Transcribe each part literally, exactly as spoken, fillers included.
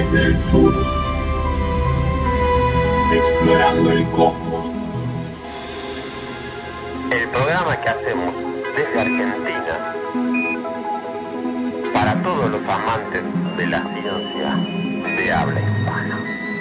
Desde el sur, explorando el cosmos. El programa que hacemos desde Argentina para todos los amantes de la ciencia de habla hispana.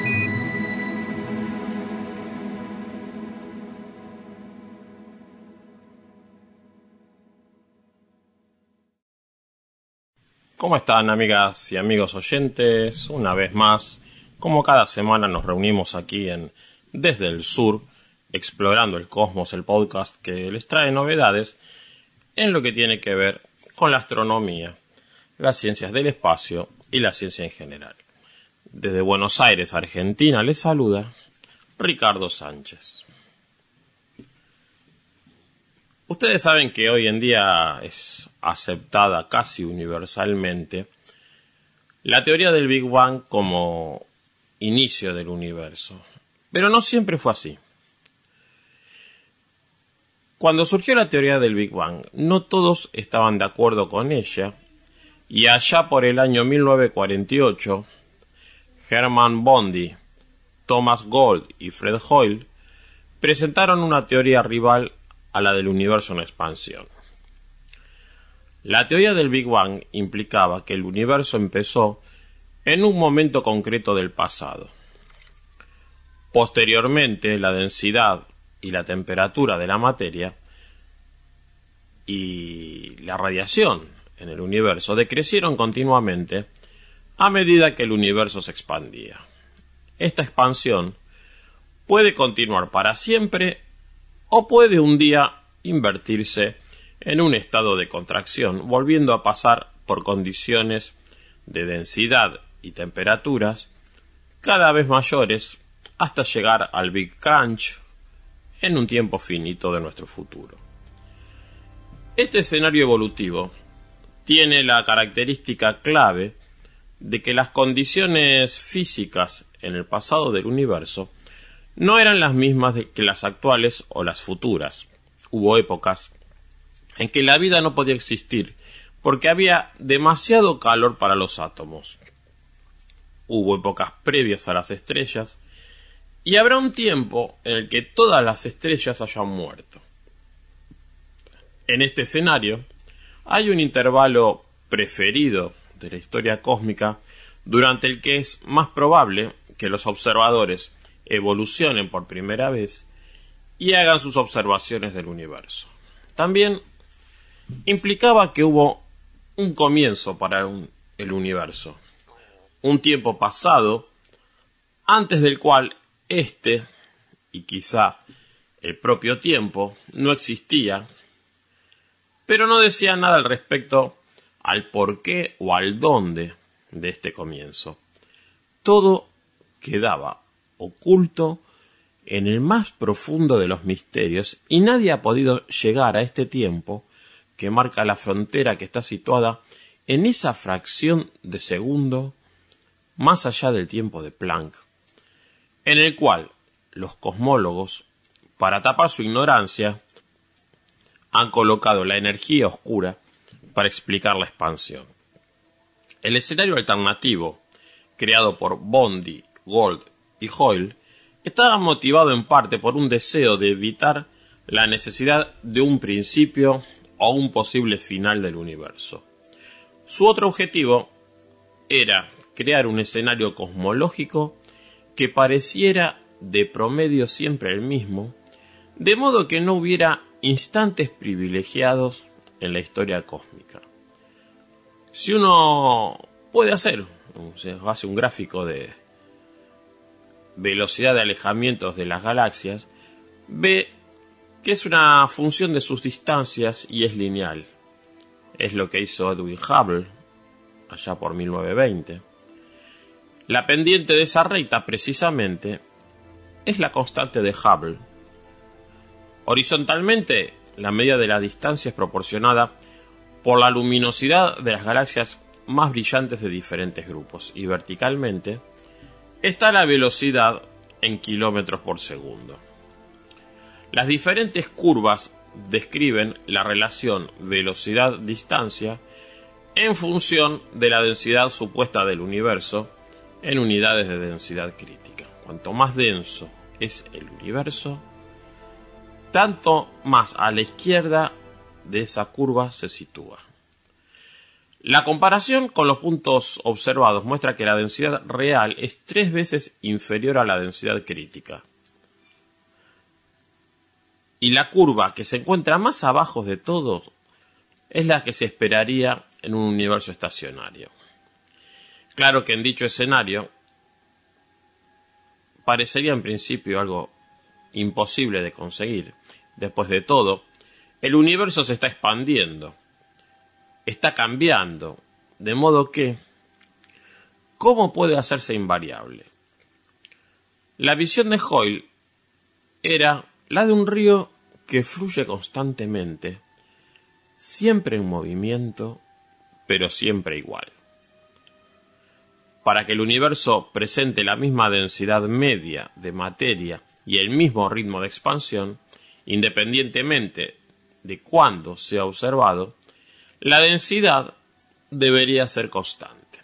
¿Cómo están, amigas y amigos oyentes? Una vez más, como cada semana nos reunimos aquí en Desde el Sur, explorando el cosmos, el podcast que les trae novedades en lo que tiene que ver con la astronomía, las ciencias del espacio y la ciencia en general. Desde Buenos Aires, Argentina, les saluda Ricardo Sánchez. Ustedes saben que hoy en día es aceptada casi universalmente la teoría del Big Bang como inicio del universo, pero no siempre fue así. Cuando surgió la teoría del Big Bang, no todos estaban de acuerdo con ella, y allá por el año mil novecientos cuarenta y ocho, Hermann Bondi, Thomas Gold y Fred Hoyle presentaron una teoría rival a la del universo en expansión. La teoría del Big Bang implicaba que el universo empezó en un momento concreto del pasado. Posteriormente, la densidad y la temperatura de la materia y la radiación en el universo decrecieron continuamente a medida que el universo se expandía. Esta expansión puede continuar para siempre o puede un día invertirse en un estado de contracción, volviendo a pasar por condiciones de densidad y temperaturas cada vez mayores hasta llegar al Big Crunch en un tiempo finito de nuestro futuro. Este escenario evolutivo tiene la característica clave de que las condiciones físicas en el pasado del universo no eran las mismas que las actuales o las futuras. Hubo épocas en que la vida no podía existir porque había demasiado calor para los átomos. Hubo épocas previas a las estrellas y habrá un tiempo en el que todas las estrellas hayan muerto. En este escenario hay un intervalo preferido de la historia cósmica durante el que es más probable que los observadores evolucionen por primera vez y hagan sus observaciones del universo. También implicaba que hubo un comienzo para un, el universo, un tiempo pasado antes del cual este, y quizá el propio tiempo, no existía, pero no decía nada al respecto al porqué o al dónde de este comienzo. Todo quedaba oculto en el más profundo de los misterios y nadie ha podido llegar a este tiempo que marca la frontera que está situada en esa fracción de segundo más allá del tiempo de Planck, en el cual los cosmólogos, para tapar su ignorancia, han colocado la energía oscura para explicar la expansión. El escenario alternativo, creado por Bondi, Gold y Hoyle, estaba motivado en parte por un deseo de evitar la necesidad de un principio o un posible final del universo. Su otro objetivo era crear un escenario cosmológico que pareciera de promedio siempre el mismo, de modo que no hubiera instantes privilegiados en la historia cósmica. Si uno puede hacer, se hace un gráfico de velocidad de alejamientos de las galaxias, ve que es una función de sus distancias y es lineal. Es lo que hizo Edwin Hubble allá por mil novecientos veinte. La pendiente de esa recta, precisamente, es la constante de Hubble. Horizontalmente, la medida de la distancia es proporcionada por la luminosidad de las galaxias más brillantes de diferentes grupos, y verticalmente está la velocidad en kilómetros por segundo. Las diferentes curvas describen la relación velocidad-distancia en función de la densidad supuesta del universo en unidades de densidad crítica. Cuanto más denso es el universo, tanto más a la izquierda de esa curva se sitúa. La comparación con los puntos observados muestra que la densidad real es tres veces inferior a la densidad crítica. Y la curva que se encuentra más abajo de todo es la que se esperaría en un universo estacionario. Claro que en dicho escenario parecería en principio algo imposible de conseguir. Después de todo, el universo se está expandiendo, está cambiando, de modo que, ¿cómo puede hacerse invariable? La visión de Hoyle era la de un río que fluye constantemente, siempre en movimiento, pero siempre igual. Para que el universo presente la misma densidad media de materia y el mismo ritmo de expansión, independientemente de cuándo sea observado, la densidad debería ser constante.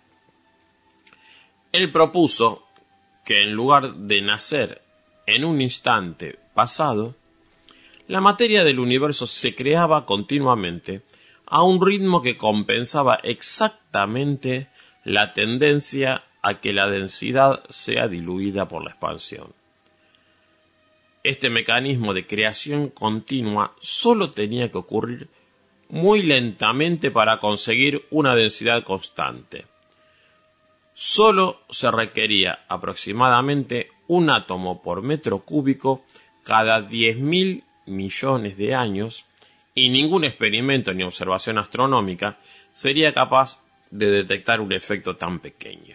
Él propuso que en lugar de nacer en un instante pasado, la materia del universo se creaba continuamente a un ritmo que compensaba exactamente la tendencia a que la densidad sea diluida por la expansión. Este mecanismo de creación continua solo tenía que ocurrir muy lentamente para conseguir una densidad constante. Solo se requería aproximadamente un átomo por metro cúbico cada diez mil millones de años y ningún experimento ni observación astronómica sería capaz de detectar un efecto tan pequeño.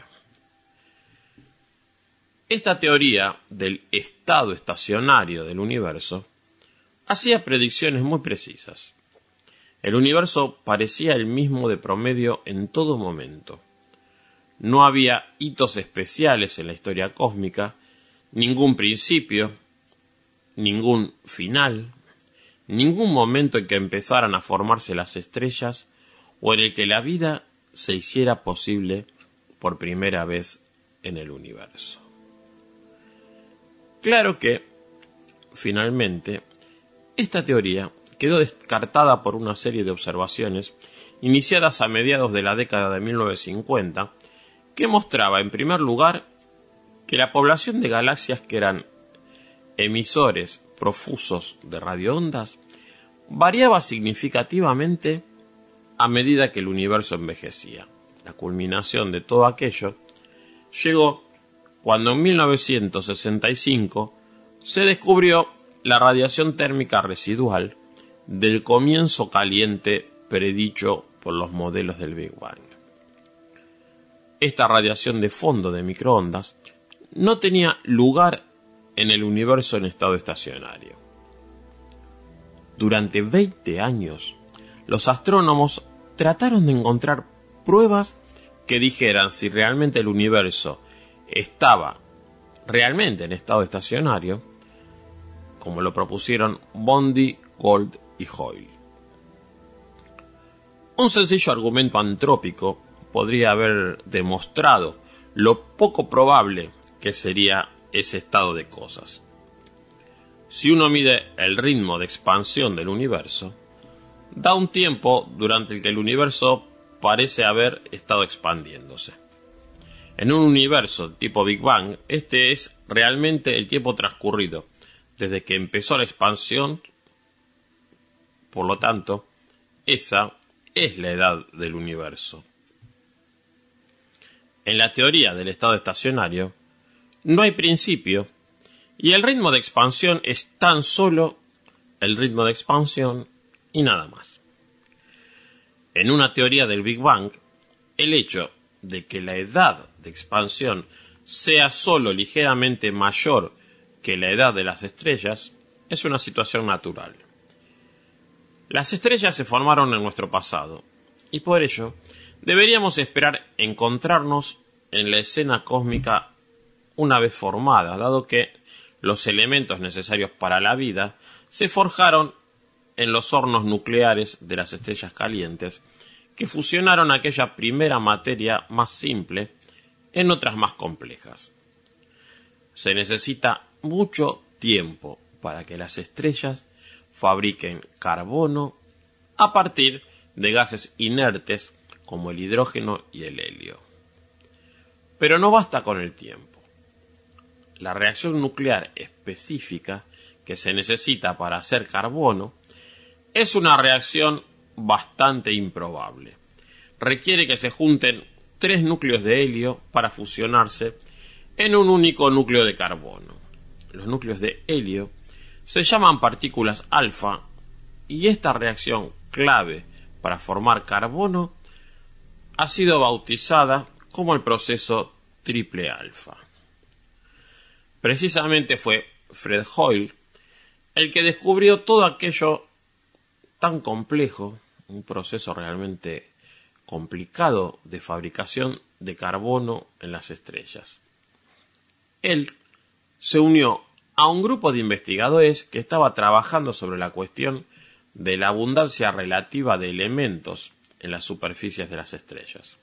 Esta teoría del estado estacionario del universo hacía predicciones muy precisas. El universo parecía el mismo de promedio en todo momento. No había hitos especiales en la historia cósmica, ningún principio, ningún final, ningún momento en que empezaran a formarse las estrellas o en el que la vida se hiciera posible por primera vez en el universo. Claro que, finalmente, esta teoría quedó descartada por una serie de observaciones iniciadas a mediados de la década de mil novecientos cincuenta, que mostraba, en primer lugar, que la población de galaxias que eran emisores profusos de radioondas variaba significativamente a medida que el universo envejecía. La culminación de todo aquello llegó cuando en mil novecientos sesenta y cinco se descubrió la radiación térmica residual del comienzo caliente predicho por los modelos del Big Bang. Esta radiación de fondo de microondas no tenía lugar en el universo en estado estacionario. Durante veinte años, los astrónomos trataron de encontrar pruebas que dijeran si realmente el universo estaba realmente en estado estacionario, como lo propusieron Bondi, Gould y Hoyle. Un sencillo argumento antrópico podría haber demostrado lo poco probable que sería ese estado de cosas. Si uno mide el ritmo de expansión del universo, da un tiempo durante el que el universo parece haber estado expandiéndose. En un universo tipo Big Bang, este es realmente el tiempo transcurrido desde que empezó la expansión. Por lo tanto, esa es la edad del universo. En la teoría del estado estacionario, no hay principio y el ritmo de expansión es tan solo el ritmo de expansión y nada más. En una teoría del Big Bang, el hecho de que la edad de expansión sea solo ligeramente mayor que la edad de las estrellas es una situación natural. Las estrellas se formaron en nuestro pasado y por ello deberíamos esperar encontrarnos en la escena cósmica una vez formada, dado que los elementos necesarios para la vida se forjaron en los hornos nucleares de las estrellas calientes, que fusionaron aquella primera materia más simple en otras más complejas. Se necesita mucho tiempo para que las estrellas fabriquen carbono a partir de gases inertes como el hidrógeno y el helio. Pero no basta con el tiempo. La reacción nuclear específica que se necesita para hacer carbono es una reacción bastante improbable. Requiere que se junten tres núcleos de helio para fusionarse en un único núcleo de carbono. Los núcleos de helio se llaman partículas alfa y esta reacción clave para formar carbono ha sido bautizada como el proceso triple alfa. Precisamente fue Fred Hoyle el que descubrió todo aquello tan complejo, un proceso realmente complicado de fabricación de carbono en las estrellas. Él se unió a un grupo de investigadores que estaba trabajando sobre la cuestión de la abundancia relativa de elementos en las superficies de las estrellas.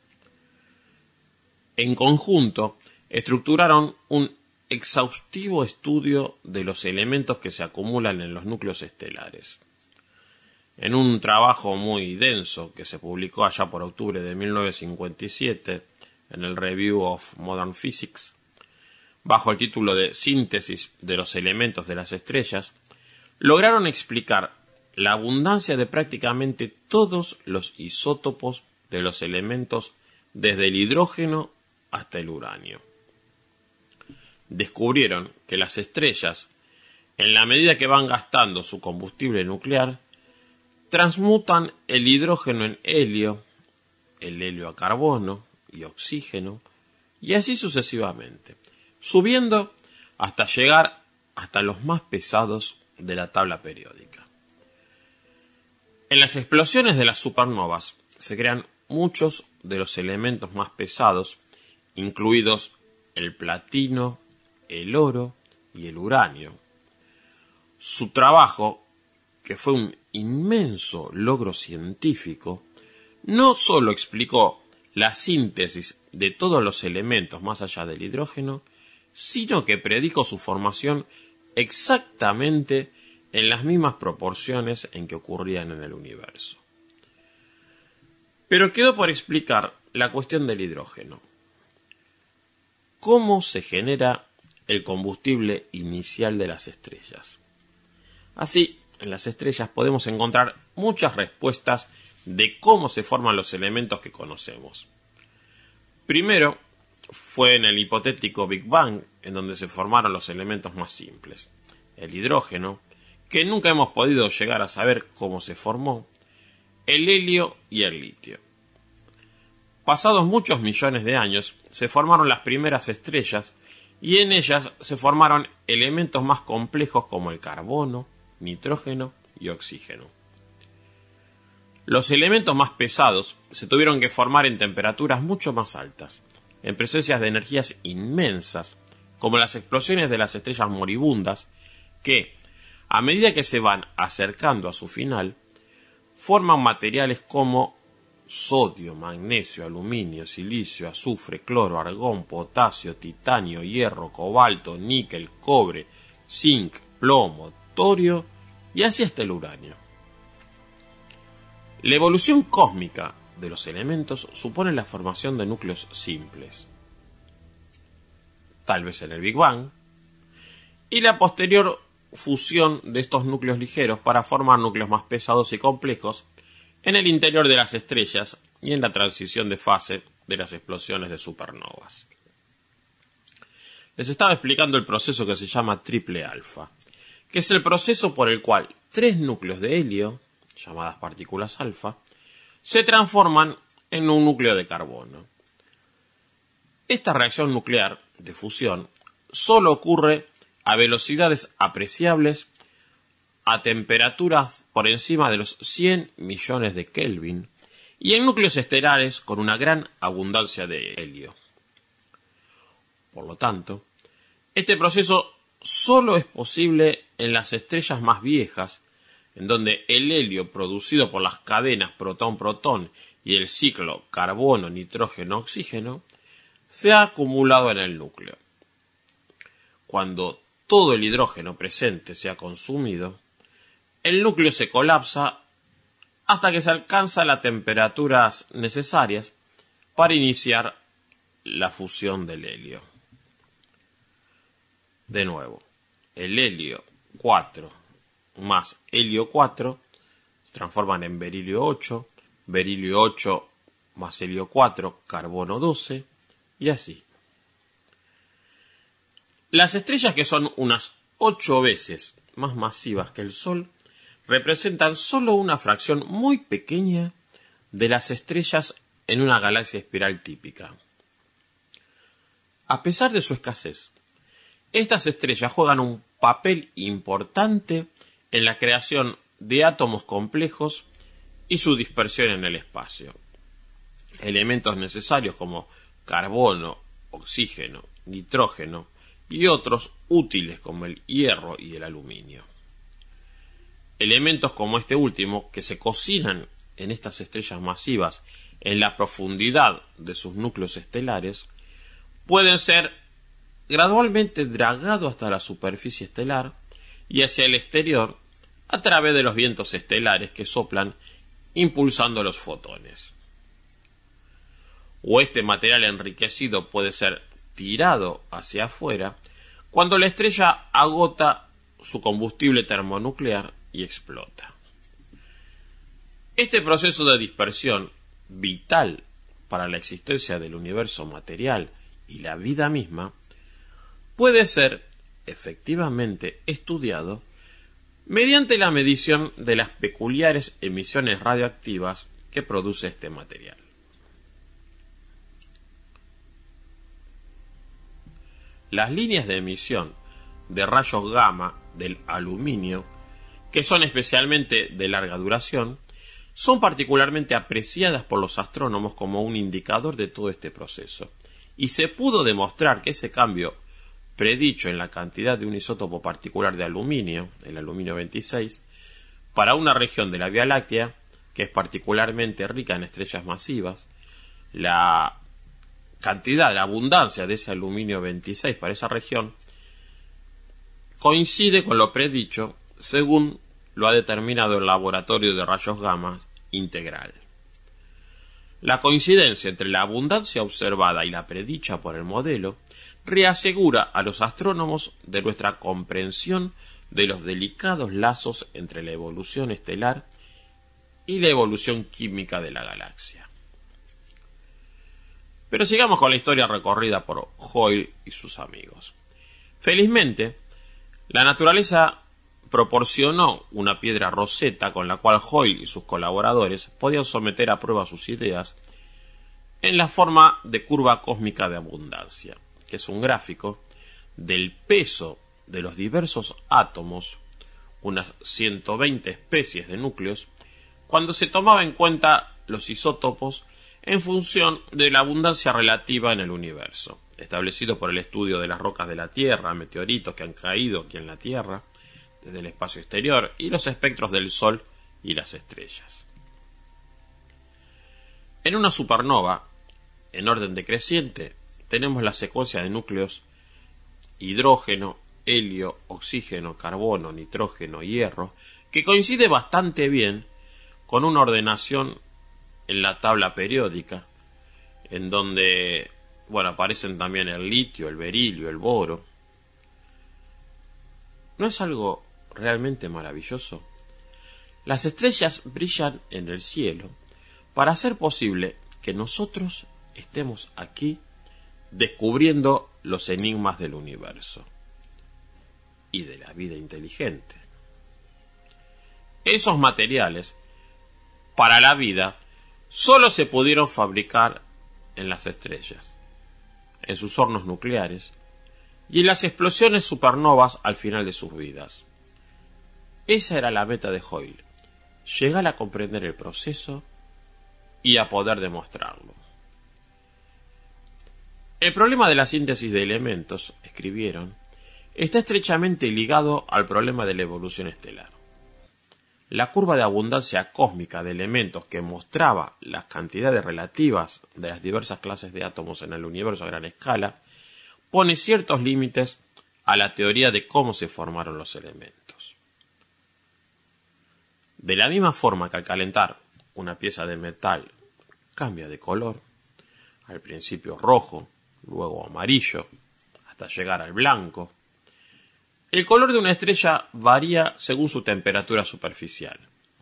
En conjunto, estructuraron un exhaustivo estudio de los elementos que se acumulan en los núcleos estelares. En un trabajo muy denso que se publicó allá por octubre de mil novecientos cincuenta y siete en el Review of Modern Physics, bajo el título de Síntesis de los elementos de las estrellas, lograron explicar la abundancia de prácticamente todos los isótopos de los elementos desde el hidrógeno hasta el uranio. Descubrieron que las estrellas, en la medida que van gastando su combustible nuclear, transmutan el hidrógeno en helio, el helio a carbono y oxígeno, y así sucesivamente, subiendo hasta llegar hasta los más pesados de la tabla periódica. En las explosiones de las supernovas se crean muchos de los elementos más pesados, incluidos el platino, el oro y el uranio. Su trabajo, que fue un inmenso logro científico, no sólo explicó la síntesis de todos los elementos más allá del hidrógeno, sino que predijo su formación exactamente en las mismas proporciones en que ocurrían en el universo. Pero quedó por explicar la cuestión del hidrógeno. ¿Cómo se genera el combustible inicial de las estrellas? Así, en las estrellas podemos encontrar muchas respuestas de cómo se forman los elementos que conocemos. Primero, fue en el hipotético Big Bang en donde se formaron los elementos más simples. El hidrógeno, que nunca hemos podido llegar a saber cómo se formó, el helio y el litio. Pasados muchos millones de años, se formaron las primeras estrellas y en ellas se formaron elementos más complejos como el carbono, nitrógeno y oxígeno. Los elementos más pesados se tuvieron que formar en temperaturas mucho más altas, en presencias de energías inmensas, como las explosiones de las estrellas moribundas, que, a medida que se van acercando a su final, forman materiales como sodio, magnesio, aluminio, silicio, azufre, cloro, argón, potasio, titanio, hierro, cobalto, níquel, cobre, zinc, plomo, torio y así hasta el uranio. La evolución cósmica de los elementos supone la formación de núcleos simples, tal vez en el Big Bang, y la posterior fusión de estos núcleos ligeros para formar núcleos más pesados y complejos en el interior de las estrellas y en la transición de fase de las explosiones de supernovas. Les estaba explicando el proceso que se llama triple alfa, que es el proceso por el cual tres núcleos de helio, llamadas partículas alfa, se transforman en un núcleo de carbono. Esta reacción nuclear de fusión solo ocurre a velocidades apreciables a temperaturas por encima de los cien millones de Kelvin y en núcleos estelares con una gran abundancia de helio. Por lo tanto, este proceso solo es posible en las estrellas más viejas, en donde el helio producido por las cadenas protón-protón y el ciclo carbono-nitrógeno-oxígeno se ha acumulado en el núcleo. Cuando todo el hidrógeno presente se ha consumido, el núcleo se colapsa hasta que se alcanza las temperaturas necesarias para iniciar la fusión del helio. De nuevo, el helio cuatro más helio cuatro se transforman en berilio ocho, berilio ocho más helio cuatro, carbono doce, y así. Las estrellas, que son unas ocho veces más masivas que el Sol, representan solo una fracción muy pequeña de las estrellas en una galaxia espiral típica. A pesar de su escasez, estas estrellas juegan un papel importante en la creación de átomos complejos y su dispersión en el espacio. Elementos necesarios como carbono, oxígeno, nitrógeno y otros útiles como el hierro y el aluminio. Elementos como este último, que se cocinan en estas estrellas masivas en la profundidad de sus núcleos estelares, pueden ser gradualmente dragados hasta la superficie estelar y hacia el exterior a través de los vientos estelares que soplan impulsando los fotones. O este material enriquecido puede ser tirado hacia afuera cuando la estrella agota su combustible termonuclear y explota. Este proceso de dispersión, vital para la existencia del universo material y la vida misma, puede ser efectivamente estudiado mediante la medición de las peculiares emisiones radioactivas que produce este material. Las líneas de emisión de rayos gamma del aluminio, que son especialmente de larga duración, son particularmente apreciadas por los astrónomos como un indicador de todo este proceso, y se pudo demostrar que ese cambio predicho en la cantidad de un isótopo particular de aluminio, el aluminio veintiséis, para una región de la Vía Láctea que es particularmente rica en estrellas masivas, la cantidad, la abundancia de ese aluminio veintiséis para esa región coincide con lo predicho según lo ha determinado el laboratorio de rayos gamma integral. La coincidencia entre la abundancia observada y la predicha por el modelo reasegura a los astrónomos de nuestra comprensión de los delicados lazos entre la evolución estelar y la evolución química de la galaxia. Pero sigamos con la historia recorrida por Hoyle y sus amigos. Felizmente, la naturaleza proporcionó una piedra roseta con la cual Hoyle y sus colaboradores podían someter a prueba sus ideas en la forma de curva cósmica de abundancia, que es un gráfico del peso de los diversos átomos, unas ciento veinte especies de núcleos, cuando se tomaba en cuenta los isótopos en función de la abundancia relativa en el universo, establecido por el estudio de las rocas de la Tierra, meteoritos que han caído aquí en la Tierra, desde el espacio exterior, y los espectros del Sol y las estrellas. En una supernova, en orden decreciente, tenemos la secuencia de núcleos hidrógeno, helio, oxígeno, carbono, nitrógeno, hierro, que coincide bastante bien con una ordenación en la tabla periódica, en donde, bueno, aparecen también el litio, el berilio, el boro. ¿No es algo realmente maravilloso? Las estrellas brillan en el cielo para hacer posible que nosotros estemos aquí descubriendo los enigmas del universo y de la vida inteligente. Esos materiales para la vida solo se pudieron fabricar en las estrellas, en sus hornos nucleares y en las explosiones supernovas al final de sus vidas. Esa era la meta de Hoyle, llegar a comprender el proceso y a poder demostrarlo. El problema de la síntesis de elementos, escribieron, está estrechamente ligado al problema de la evolución estelar. la curva de abundancia cósmica de elementos que mostraba las cantidades relativas de las diversas clases de átomos en el universo a gran escala, pone ciertos límites a la teoría de cómo se formaron los elementos. De la misma forma que al calentar una pieza de metal cambia de color, al principio rojo, luego amarillo, hasta llegar al blanco, el color de una estrella varía según su temperatura superficial.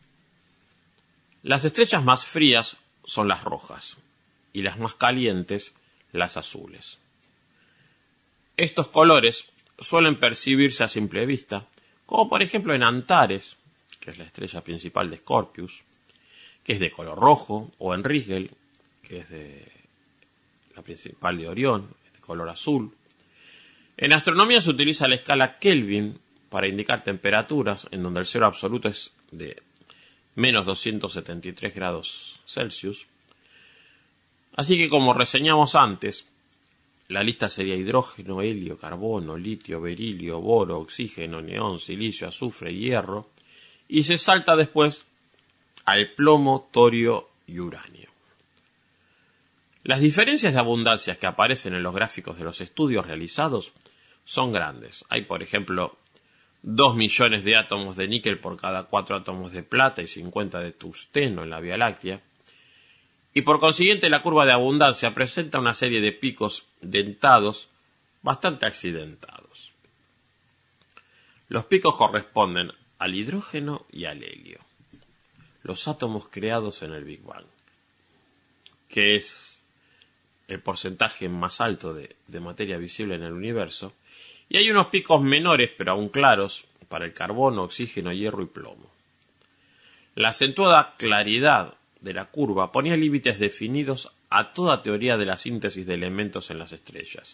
Las estrellas más frías son las rojas y las más calientes las azules. Estos colores suelen percibirse a simple vista, como por ejemplo en Antares, que es la estrella principal de Scorpius, que es de color rojo, o en Rigel, que es de la principal de Orión, de color azul. En astronomía se utiliza la escala Kelvin para indicar temperaturas en donde el cero absoluto es de menos doscientos setenta y tres grados Celsius. Así que, como reseñamos antes, la lista sería hidrógeno, helio, carbono, litio, berilio, boro, oxígeno, neón, silicio, azufre, hierro, y se salta después al plomo, torio y uranio. Las diferencias de abundancias que aparecen en los gráficos de los estudios realizados son grandes. Hay, por ejemplo, dos millones de átomos de níquel por cada cuatro átomos de plata y cincuenta de tungsteno en la Vía Láctea. Y por consiguiente la curva de abundancia presenta una serie de picos dentados bastante accidentados. Los picos corresponden al hidrógeno y al helio, los átomos creados en el Big Bang, que es el porcentaje más alto de, de materia visible en el universo, y hay unos picos menores, pero aún claros, para el carbono, oxígeno, hierro y plomo. La acentuada claridad de la curva ponía límites definidos a toda teoría de la síntesis de elementos en las estrellas.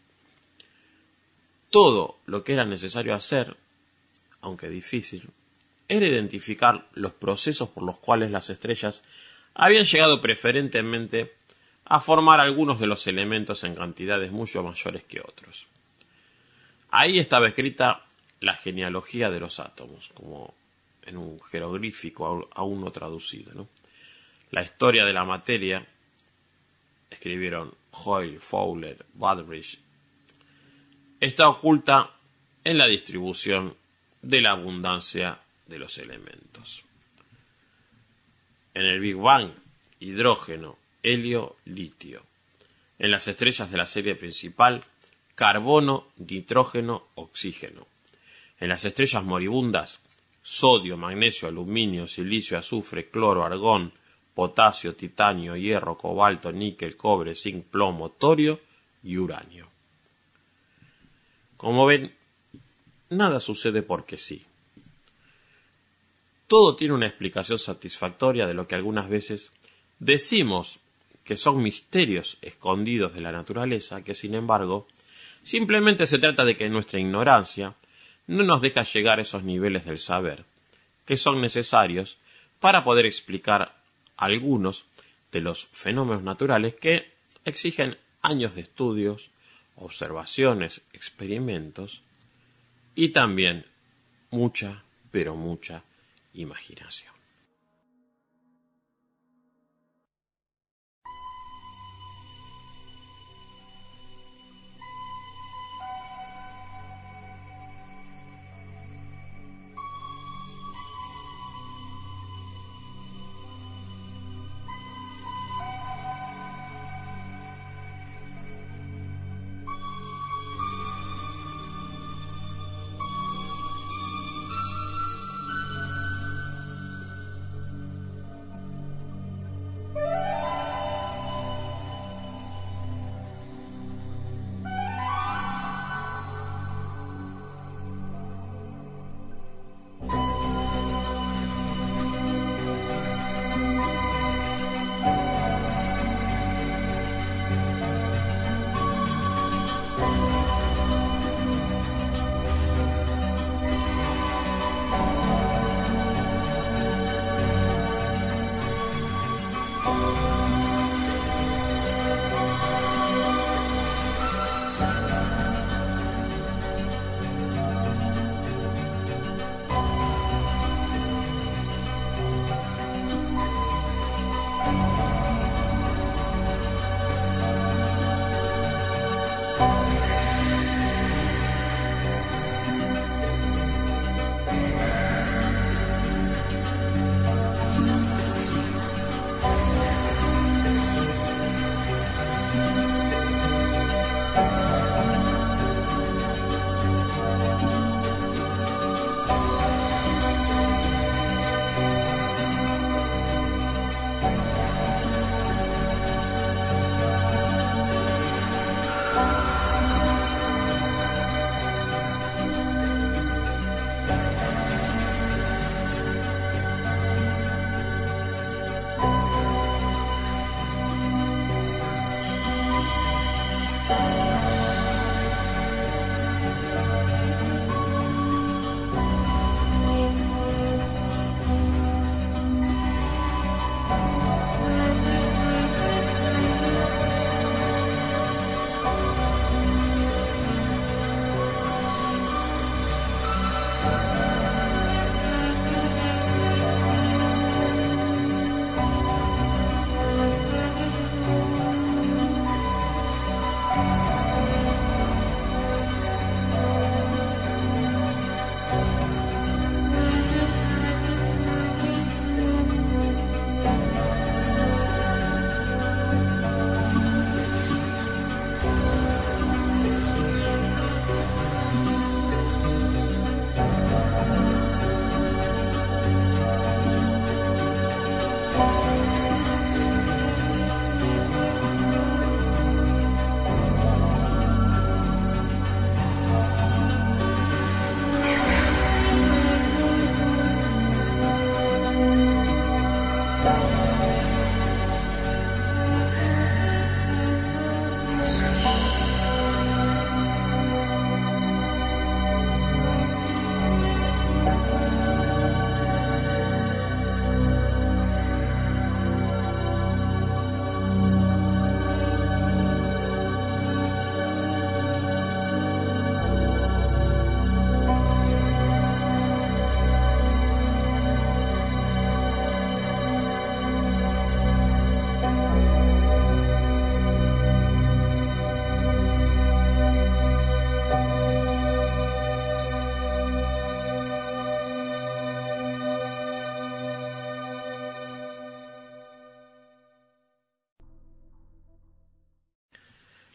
Todo lo que era necesario hacer, aunque difícil, era identificar los procesos por los cuales las estrellas habían llegado preferentemente a formar algunos de los elementos en cantidades mucho mayores que otros. Ahí estaba escrita la genealogía de los átomos, como en un jeroglífico aún no traducido, ¿no? La historia de la materia escribieron Hoyle, Fowler, Budbridge. Está oculta en la distribución de la abundancia de los elementos. En el Big Bang, hidrógeno, helio, litio. En las estrellas de la serie principal, carbono, nitrógeno, oxígeno. En las estrellas moribundas, sodio, magnesio, aluminio, silicio, azufre, cloro, argón, potasio, titanio, hierro, cobalto, níquel, cobre, zinc, plomo, torio y uranio. Como ven, nada sucede porque sí. Todo tiene una explicación satisfactoria de lo que algunas veces decimos que son misterios escondidos de la naturaleza, que sin embargo, simplemente se trata de que nuestra ignorancia no nos deja llegar a esos niveles del saber, que son necesarios para poder explicar algunos de los fenómenos naturales que exigen años de estudios, observaciones, experimentos y también mucha, pero mucha imaginación.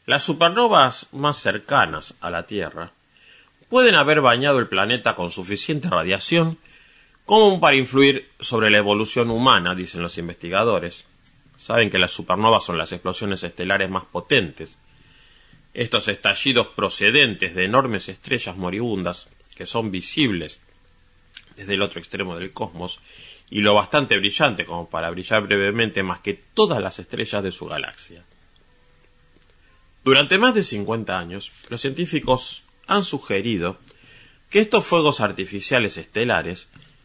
Las supernovas más cercanas a la Tierra pueden haber bañado el planeta con suficiente radiación como para influir sobre la evolución humana, dicen los investigadores. Saben que las supernovas son las explosiones estelares más potentes. Estos estallidos procedentes de enormes estrellas moribundas que son visibles desde el otro extremo del cosmos y lo bastante brillante como para brillar brevemente más que todas las estrellas de su galaxia. Durante más de cincuenta años, los científicos han sugerido que estos fuegos artificiales estelares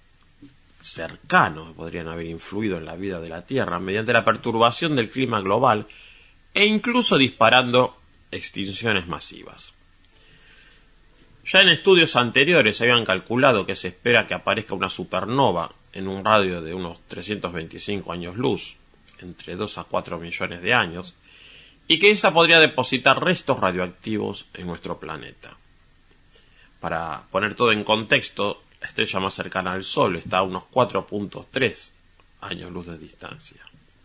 cercanos podrían haber influido en la vida de la Tierra mediante la perturbación del clima global e incluso disparando extinciones masivas. Ya en estudios anteriores se habían calculado que se espera que aparezca una supernova en un radio de unos trescientos veinticinco años luz, entre dos a cuatro millones de años, y que esta podría depositar restos radioactivos en nuestro planeta. Para poner todo en contexto, la estrella más cercana al Sol está a unos cuatro punto tres años luz de distancia.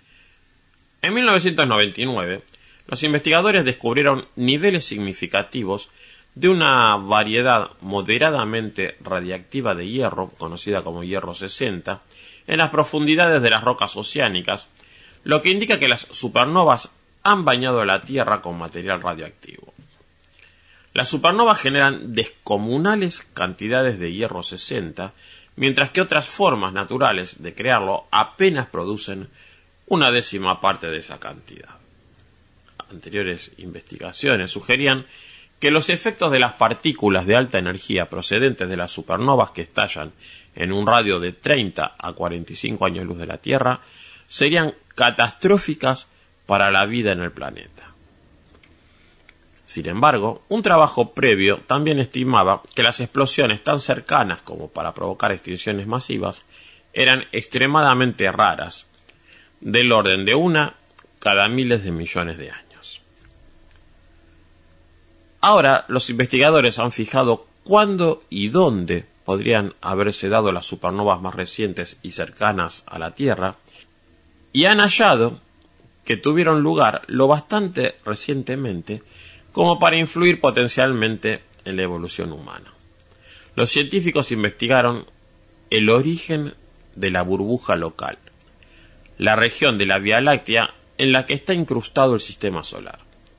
En mil novecientos noventa y nueve, los investigadores descubrieron niveles significativos de una variedad moderadamente radiactiva de hierro, conocida como hierro sesenta, en las profundidades de las rocas oceánicas, lo que indica que las supernovas han bañado la Tierra con material radioactivo. Las supernovas generan descomunales cantidades de hierro sesenta, mientras que otras formas naturales de crearlo apenas producen una décima parte de esa cantidad. Anteriores investigaciones sugerían que los efectos de las partículas de alta energía procedentes de las supernovas que estallan en un radio de treinta a cuarenta y cinco años luz de la Tierra serían catastróficas para la vida en el planeta. Sin embargo, un trabajo previo también estimaba que las explosiones tan cercanas como para provocar extinciones masivas eran extremadamente raras, del orden de una cada miles de millones de años. Ahora, los investigadores han fijado cuándo y dónde podrían haberse dado las supernovas más recientes y cercanas a la Tierra, y han hallado que tuvieron lugar lo bastante recientemente como para influir potencialmente en la evolución humana. Los científicos investigaron el origen de la burbuja local, la región de la Vía Láctea en la que está incrustado el sistema solar.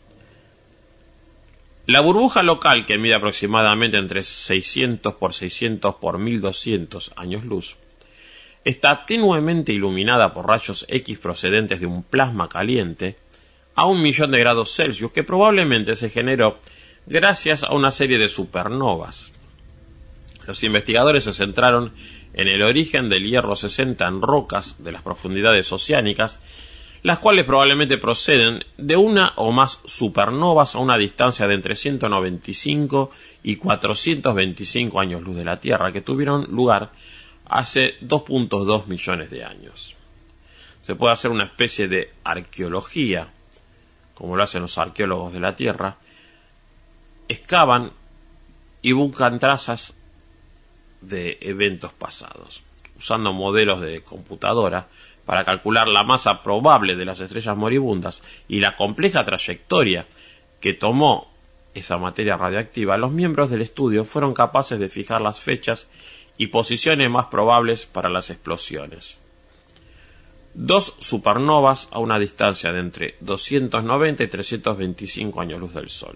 La burbuja local, que mide aproximadamente entre seiscientos por seiscientos por mil doscientos años luz, está tenuemente iluminada por rayos X procedentes de un plasma caliente a un millón de grados Celsius, que probablemente se generó gracias a una serie de supernovas. Los investigadores se centraron en el origen del hierro sesenta en rocas de las profundidades oceánicas, las cuales probablemente proceden de una o más supernovas a una distancia de entre ciento noventa y cinco y cuatrocientos veinticinco años luz de la Tierra, que tuvieron lugar hace dos punto dos millones de años. Se puede hacer una especie de arqueología, como lo hacen los arqueólogos de la Tierra. Excavan y buscan trazas de eventos pasados, usando modelos de computadora para calcular la masa probable de las estrellas moribundas y la compleja trayectoria que tomó esa materia radioactiva. Los miembros del estudio fueron capaces de fijar las fechas y posiciones más probables para las explosiones. Dos supernovas a una distancia de entre doscientos noventa y trescientos veinticinco años luz del Sol.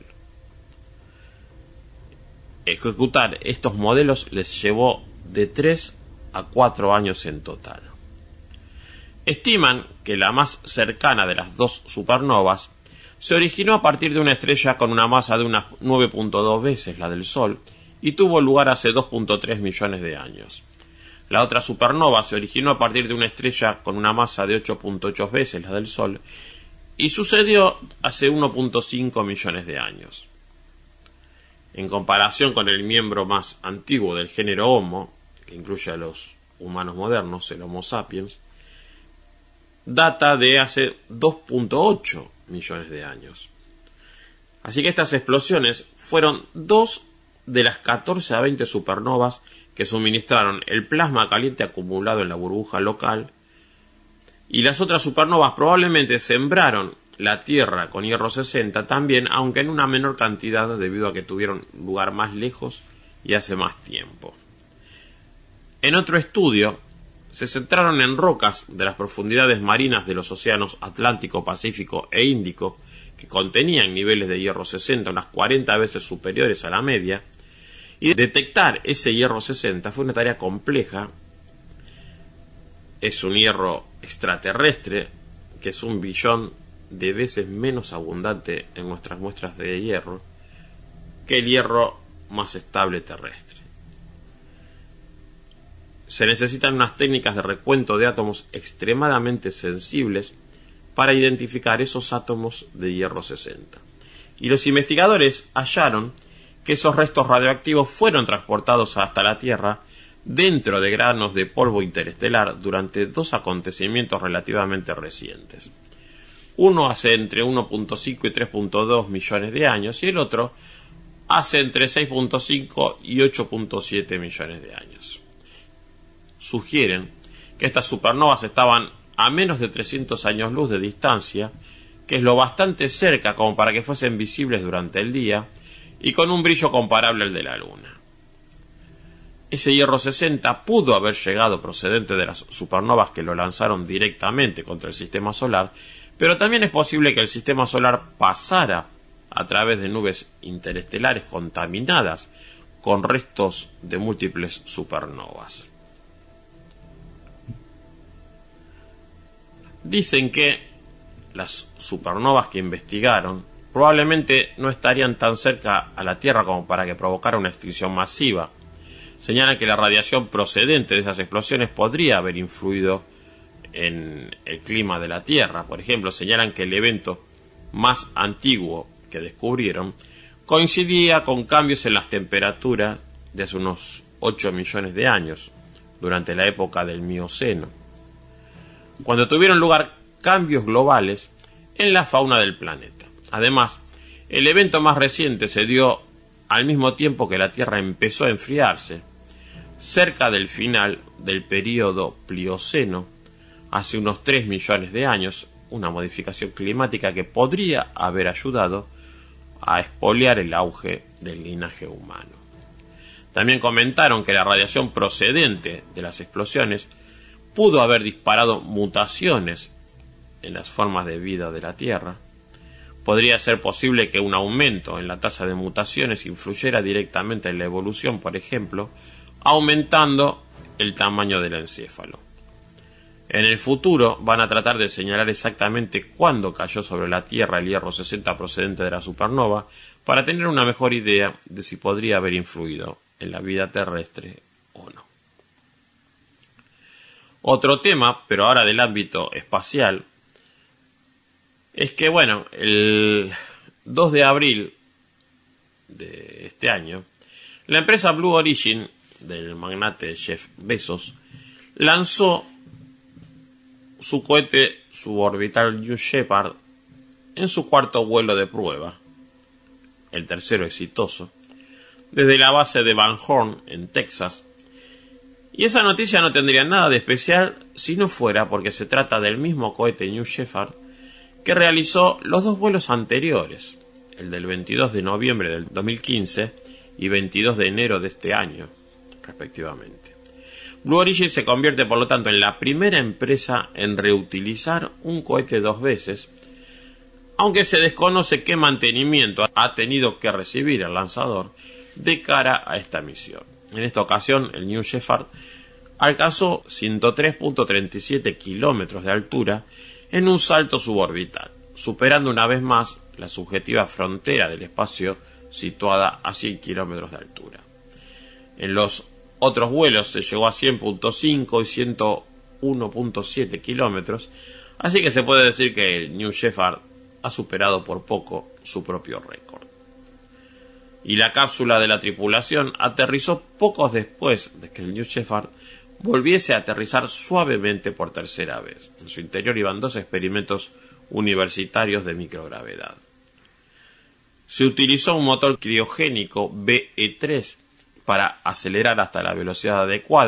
Ejecutar estos modelos les llevó de tres a cuatro años en total. Estiman que la más cercana de las dos supernovas se originó a partir de una estrella con una masa de unas nueve punto dos veces la del Sol y tuvo lugar hace dos punto tres millones de años. La otra supernova se originó a partir de una estrella con una masa de ocho punto ocho veces la del Sol y sucedió hace uno punto cinco millones de años. En comparación con el miembro más antiguo del género Homo, que incluye a los humanos modernos, el Homo sapiens, data de hace dos punto ocho millones de años. Así que estas explosiones fueron dos de las catorce a veinte supernovas que suministraron el plasma caliente acumulado en la burbuja local, y las otras supernovas probablemente sembraron la Tierra con hierro sesenta también, aunque en una menor cantidad debido a que tuvieron lugar más lejos y hace más tiempo. En otro estudio, se centraron en rocas de las profundidades marinas de los océanos Atlántico, Pacífico e Índico, que contenían niveles de hierro sesenta unas cuarenta veces superiores a la media, y detectar ese hierro sesenta fue una tarea compleja. Es un hierro extraterrestre, que es un billón de veces menos abundante en nuestras muestras de hierro que el hierro más estable terrestre. Se necesitan unas técnicas de recuento de átomos extremadamente sensibles para identificar esos átomos de hierro sesenta. Y los investigadores hallaron que esos restos radioactivos fueron transportados hasta la Tierra dentro de granos de polvo interestelar durante dos acontecimientos relativamente recientes. Uno hace entre uno punto cinco y tres punto dos millones de años y el otro hace entre seis punto cinco y ocho punto siete millones de años. Sugieren que estas supernovas estaban a menos de trescientos años luz de distancia, que es lo bastante cerca como para que fuesen visibles durante el día, y con un brillo comparable al de la Luna. Ese hierro sesenta pudo haber llegado procedente de las supernovas que lo lanzaron directamente contra el sistema solar, pero también es posible que el sistema solar pasara a través de nubes interestelares contaminadas con restos de múltiples supernovas. Dicen que las supernovas que investigaron probablemente no estarían tan cerca a la Tierra como para que provocara una extinción masiva. Señalan que la radiación procedente de esas explosiones podría haber influido en el clima de la Tierra. Por ejemplo, señalan que el evento más antiguo que descubrieron coincidía con cambios en las temperaturas de hace unos ocho millones de años, durante la época del Mioceno, cuando tuvieron lugar cambios globales en la fauna del planeta. Además, el evento más reciente se dio al mismo tiempo que la Tierra empezó a enfriarse, cerca del final del período Plioceno, hace unos tres millones de años, una modificación climática que podría haber ayudado a expoliar el auge del linaje humano. También comentaron que la radiación procedente de las explosiones pudo haber disparado mutaciones en las formas de vida de la Tierra. Podría ser posible que un aumento en la tasa de mutaciones influyera directamente en la evolución, por ejemplo, aumentando el tamaño del encéfalo. En el futuro van a tratar de señalar exactamente cuándo cayó sobre la Tierra el hierro sesenta procedente de la supernova para tener una mejor idea de si podría haber influido en la vida terrestre o no. Otro tema, pero ahora del ámbito espacial, es que, bueno, el dos de abril de este año, la empresa Blue Origin, del magnate Jeff Bezos, lanzó su cohete suborbital New Shepard en su cuarto vuelo de prueba, el tercero exitoso, desde la base de Van Horn, en Texas. Y esa noticia no tendría nada de especial si no fuera porque se trata del mismo cohete New Shepard que realizó los dos vuelos anteriores, el del veintidós de noviembre del dos mil quince y veintidós de enero de este año, respectivamente. Blue Origin se convierte, por lo tanto, en la primera empresa en reutilizar un cohete dos veces, aunque se desconoce qué mantenimiento ha tenido que recibir el lanzador de cara a esta misión. En esta ocasión, el New Shepard alcanzó ciento tres punto treinta y siete kilómetros de altura en un salto suborbital, superando una vez más la subjetiva frontera del espacio situada a cien kilómetros de altura. En los otros vuelos se llegó a cien punto cinco y ciento uno punto siete kilómetros, así que se puede decir que el New Shepard ha superado por poco su propio récord. Y la cápsula de la tripulación aterrizó pocos después de que el New Shepard volviese a aterrizar suavemente por tercera vez. En su interior iban dos experimentos universitarios de microgravedad. Se utilizó un motor criogénico B E tres para acelerar hasta la velocidad adecuada,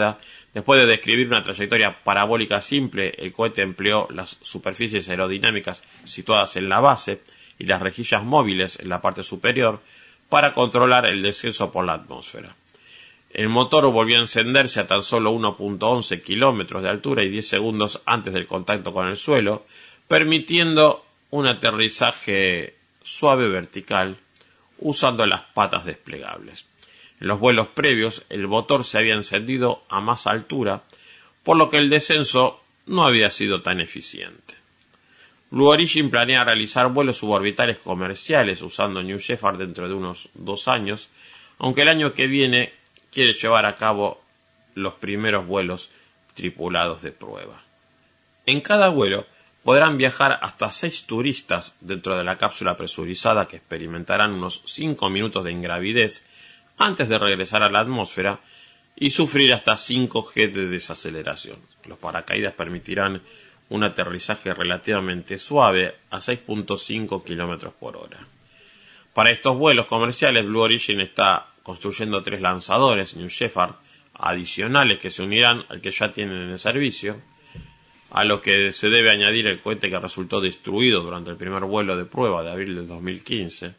Después de describir una trayectoria parabólica simple, el cohete empleó las superficies aerodinámicas situadas en la base y las rejillas móviles en la parte superior para controlar el descenso por la atmósfera. El motor volvió a encenderse a tan solo uno punto once kilómetros de altura y diez segundos antes del contacto con el suelo, permitiendo un aterrizaje suave vertical usando las patas desplegables. En los vuelos previos, el motor se había encendido a más altura, por lo que el descenso no había sido tan eficiente. Blue Origin planea realizar vuelos suborbitales comerciales usando New Shepard dentro de unos dos años, aunque el año que viene quiere llevar a cabo los primeros vuelos tripulados de prueba. En cada vuelo podrán viajar hasta seis turistas dentro de la cápsula presurizada que experimentarán unos cinco minutos de ingravidez antes de regresar a la atmósfera y sufrir hasta cinco G de desaceleración. Los paracaídas permitirán un aterrizaje relativamente suave a seis punto cinco kilómetros por hora. Para estos vuelos comerciales, Blue Origin está construyendo tres lanzadores New Shepard adicionales que se unirán al que ya tienen en servicio, a lo que se debe añadir el cohete que resultó destruido durante el primer vuelo de prueba de abril del dos mil quince.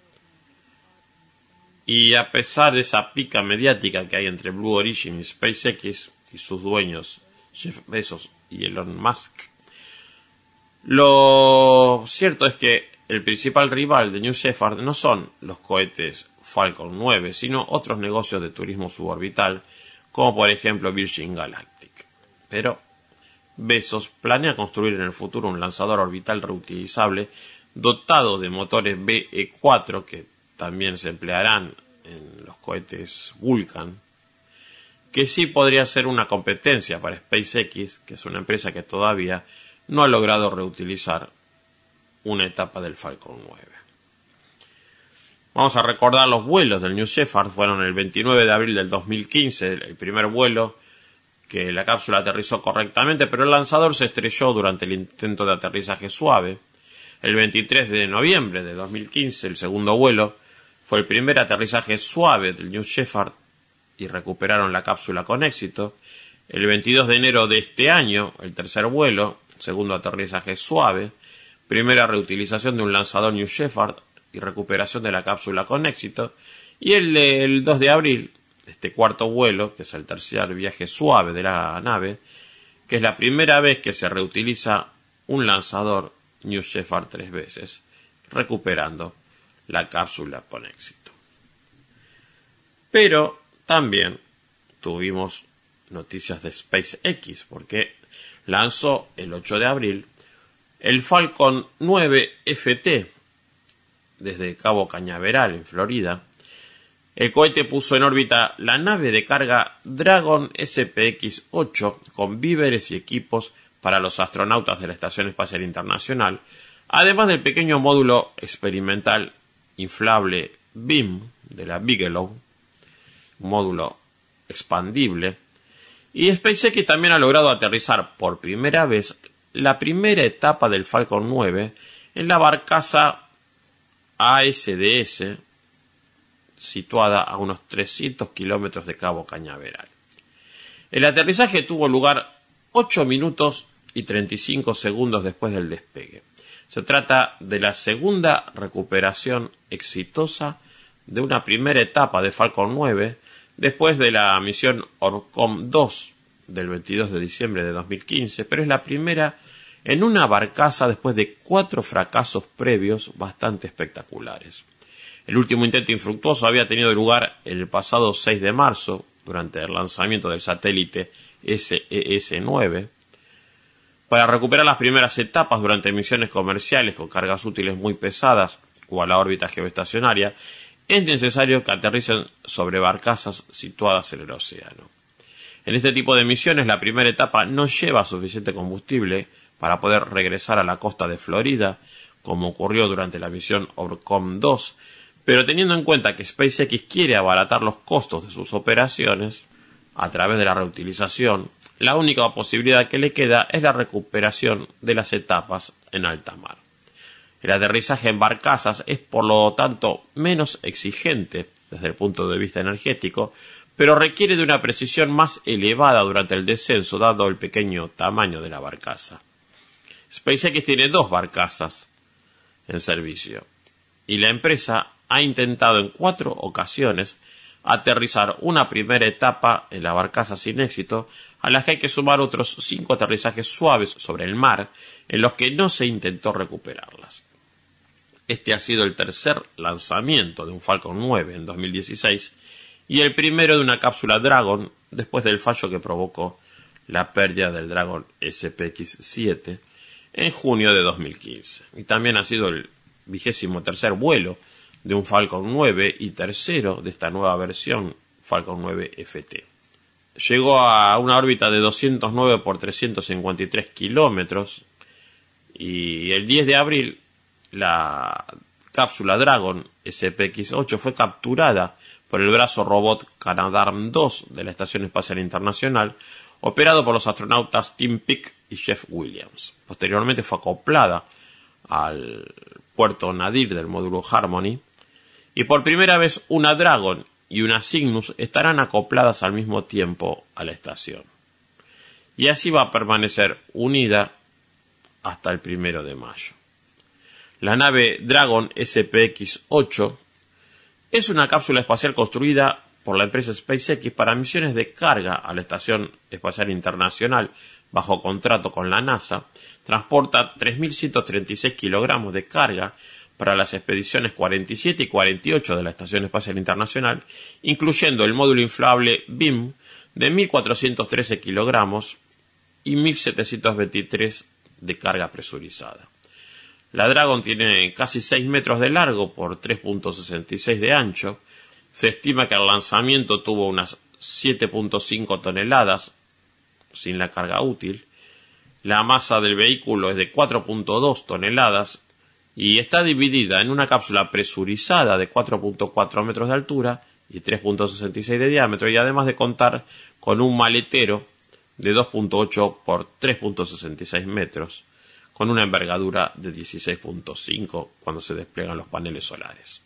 Y a pesar de esa pica mediática que hay entre Blue Origin y SpaceX y sus dueños Jeff Bezos y Elon Musk, lo cierto es que el principal rival de New Shepard no son los cohetes Falcon nueve, sino otros negocios de turismo suborbital, como por ejemplo Virgin Galactic. Pero Bezos planea construir en el futuro un lanzador orbital reutilizable dotado de motores B E cuatro que también se emplearán en los cohetes Vulcan, que sí podría ser una competencia para SpaceX, que es una empresa que todavía no ha logrado reutilizar una etapa del Falcon nueve. Vamos a recordar los vuelos del New Shepard. Fueron el veintinueve de abril del dos mil quince, el primer vuelo que la cápsula aterrizó correctamente, pero el lanzador se estrelló durante el intento de aterrizaje suave. El veintitrés de noviembre de dos mil quince, el segundo vuelo, fue el primer aterrizaje suave del New Shepard y recuperaron la cápsula con éxito. El veintidós de enero de este año, el tercer vuelo, segundo aterrizaje suave, primera reutilización de un lanzador New Shepard y recuperación de la cápsula con éxito. Y el del dos de abril, este cuarto vuelo, que es el tercer viaje suave de la nave, que es la primera vez que se reutiliza un lanzador New Shepard tres veces, recuperando la cápsula con éxito. Pero también tuvimos noticias de SpaceX, porque lanzó el ocho de abril el Falcon nueve F T desde Cabo Cañaveral, en Florida. El cohete puso en órbita la nave de carga Dragon S P X ocho con víveres y equipos para los astronautas de la Estación Espacial Internacional, además del pequeño módulo experimental inflable B I M de la Bigelow, un módulo expandible. Y SpaceX también ha logrado aterrizar por primera vez la primera etapa del Falcon nueve en la barcaza A S D S, situada a unos trescientos kilómetros de Cabo Cañaveral. El aterrizaje tuvo lugar ocho minutos y treinta y cinco segundos después del despegue. Se trata de la segunda recuperación exitosa de una primera etapa de Falcon nueve después de la misión Orcom dos del veintidós de diciembre de dos mil quince, pero es la primera en una barcaza después de cuatro fracasos previos bastante espectaculares. El último intento infructuoso había tenido lugar el pasado seis de marzo, durante el lanzamiento del satélite S E S nueve. Para recuperar las primeras etapas durante misiones comerciales con cargas útiles muy pesadas o a la órbita geoestacionaria, es necesario que aterricen sobre barcazas situadas en el océano. En este tipo de misiones, la primera etapa no lleva suficiente combustible para poder regresar a la costa de Florida, como ocurrió durante la misión Orcom dos, pero teniendo en cuenta que SpaceX quiere abaratar los costos de sus operaciones a través de la reutilización, la única posibilidad que le queda es la recuperación de las etapas en alta mar. El aterrizaje en barcazas es por lo tanto menos exigente desde el punto de vista energético, pero requiere de una precisión más elevada durante el descenso, dado el pequeño tamaño de la barcaza. SpaceX tiene dos barcazas en servicio, y la empresa ha intentado en cuatro ocasiones aterrizar una primera etapa en la barcaza sin éxito, a las que hay que sumar otros cinco aterrizajes suaves sobre el mar, en los que no se intentó recuperarlas. Este ha sido el tercer lanzamiento de un Falcon nueve en dos mil dieciséis y el primero de una cápsula Dragon después del fallo que provocó la pérdida del Dragon S P X siete en junio de dos mil quince. Y también ha sido el vigésimo tercer vuelo de un Falcon nueve y tercero de esta nueva versión Falcon nueve F T. Llegó a una órbita de doscientos nueve por trescientos cincuenta y tres kilómetros y el diez de abril la cápsula Dragon S P X ocho fue capturada por el brazo robot Canadarm dos de la Estación Espacial Internacional, operado por los astronautas Tim Peake y Jeff Williams. Posteriormente fue acoplada al puerto Nadir del módulo Harmony, y por primera vez una Dragon y una Cygnus estarán acopladas al mismo tiempo a la estación. Y así va a permanecer unida hasta el primero de mayo. La nave Dragon S P X ocho es una cápsula espacial construida por la empresa SpaceX para misiones de carga a la Estación Espacial Internacional bajo contrato con la NASA. Transporta tres mil ciento treinta y seis kilogramos de carga para las expediciones cuarenta y siete y cuarenta y ocho de la Estación Espacial Internacional, incluyendo el módulo inflable B I M de mil cuatrocientos trece kilogramos y mil setecientos veintitrés de carga presurizada. La Dragon tiene casi seis metros de largo por tres punto sesenta y seis de ancho. Se estima que el lanzamiento tuvo unas siete punto cinco toneladas sin la carga útil. La masa del vehículo es de cuatro punto dos toneladas y está dividida en una cápsula presurizada de cuatro punto cuatro metros de altura y tres punto sesenta y seis de diámetro, y además de contar con un maletero de dos punto ocho por tres punto sesenta y seis metros, con una envergadura de dieciséis punto cinco cuando se despliegan los paneles solares.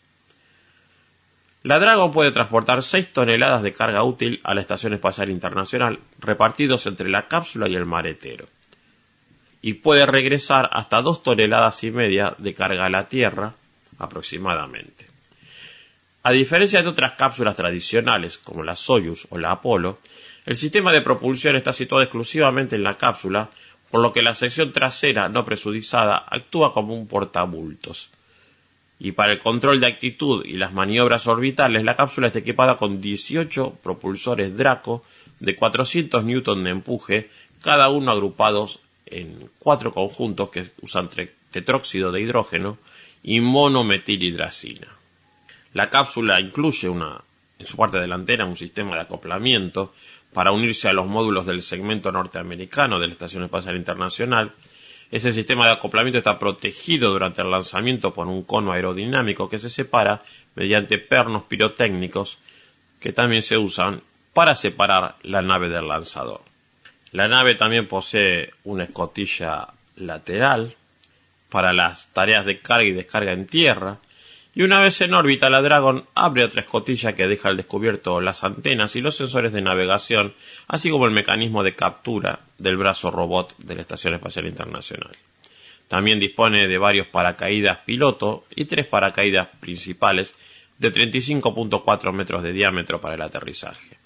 La Dragon puede transportar seis toneladas de carga útil a la Estación Espacial Internacional, repartidos entre la cápsula y el maletero, y puede regresar hasta dos toneladas y media de carga a la Tierra, aproximadamente. A diferencia de otras cápsulas tradicionales, como la Soyuz o la Apolo, el sistema de propulsión está situado exclusivamente en la cápsula, por lo que la sección trasera no presurizada actúa como un portabultos. Y para el control de actitud y las maniobras orbitales, la cápsula está equipada con dieciocho propulsores Draco de cuatrocientos newton de empuje, cada uno agrupados en cuatro conjuntos que usan tetróxido de hidrógeno y monometilhidracina. La cápsula incluye una, en su parte delantera un sistema de acoplamiento para unirse a los módulos del segmento norteamericano de la Estación Espacial Internacional. Ese sistema de acoplamiento está protegido durante el lanzamiento por un cono aerodinámico que se separa mediante pernos pirotécnicos que también se usan para separar la nave del lanzador. La nave también posee una escotilla lateral para las tareas de carga y descarga en tierra, y una vez en órbita la Dragon abre otra escotilla que deja al descubierto las antenas y los sensores de navegación, así como el mecanismo de captura del brazo robot de la Estación Espacial Internacional. También dispone de varios paracaídas piloto y tres paracaídas principales de treinta y cinco punto cuatro metros de diámetro para el aterrizaje.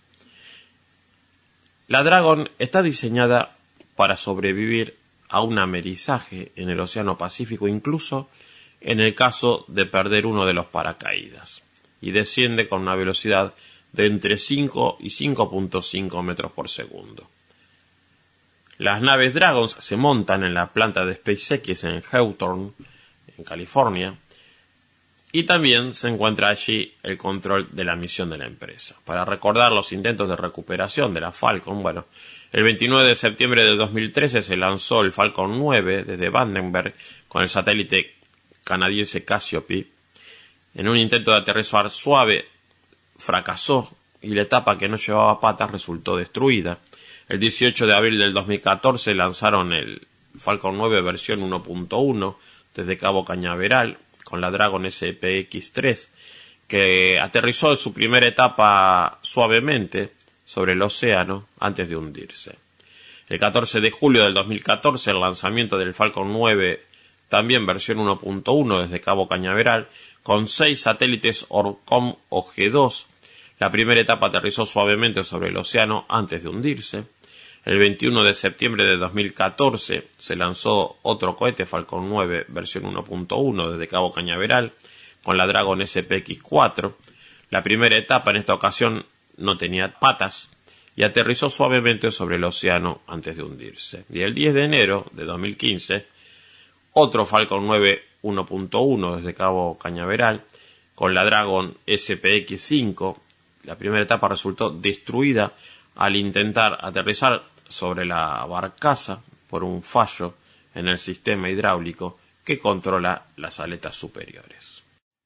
La Dragon está diseñada para sobrevivir a un amerizaje en el Océano Pacífico, incluso en el caso de perder uno de los paracaídas, y desciende con una velocidad de entre cinco y cinco punto cinco metros por segundo. Las naves Dragon se montan en la planta de SpaceX en Hawthorne, en California, y también se encuentra allí el control de la misión de la empresa. Para recordar los intentos de recuperación de la Falcon, bueno, el veintinueve de septiembre de dos mil trece se lanzó el Falcon nueve desde Vandenberg con el satélite canadiense Cassiope. En un intento de aterrizar suave fracasó y la etapa que no llevaba patas resultó destruida. El dieciocho de abril del dos mil catorce lanzaron el Falcon nueve versión uno punto uno desde Cabo Cañaveral con la Dragon S P X tres, que aterrizó en su primera etapa suavemente sobre el océano antes de hundirse. El catorce de julio del dos mil catorce, el lanzamiento del Falcon nueve, también versión uno punto uno desde Cabo Cañaveral, con seis satélites Orcom O G dos. La primera etapa aterrizó suavemente sobre el océano antes de hundirse. El veintiuno de septiembre de dos mil catorce se lanzó otro cohete Falcon nueve versión uno punto uno desde Cabo Cañaveral con la Dragon S P X cuatro. La primera etapa en esta ocasión no tenía patas y aterrizó suavemente sobre el océano antes de hundirse. Y el diez de enero de dos mil quince, otro Falcon nueve uno punto uno desde Cabo Cañaveral con la Dragon S P X cinco. La primera etapa resultó destruida al intentar aterrizar sobre la barcaza por un fallo en el sistema hidráulico que controla las aletas superiores.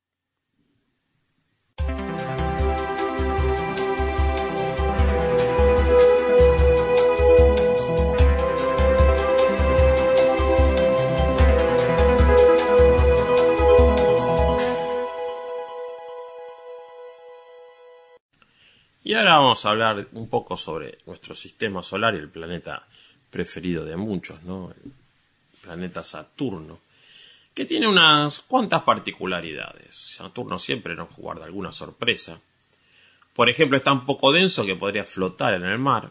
Y ahora vamos a hablar un poco sobre nuestro sistema solar y el planeta preferido de muchos, ¿no? El planeta Saturno, que tiene unas cuantas particularidades. Saturno siempre nos guarda alguna sorpresa. Por ejemplo, es tan poco denso que podría flotar en el mar.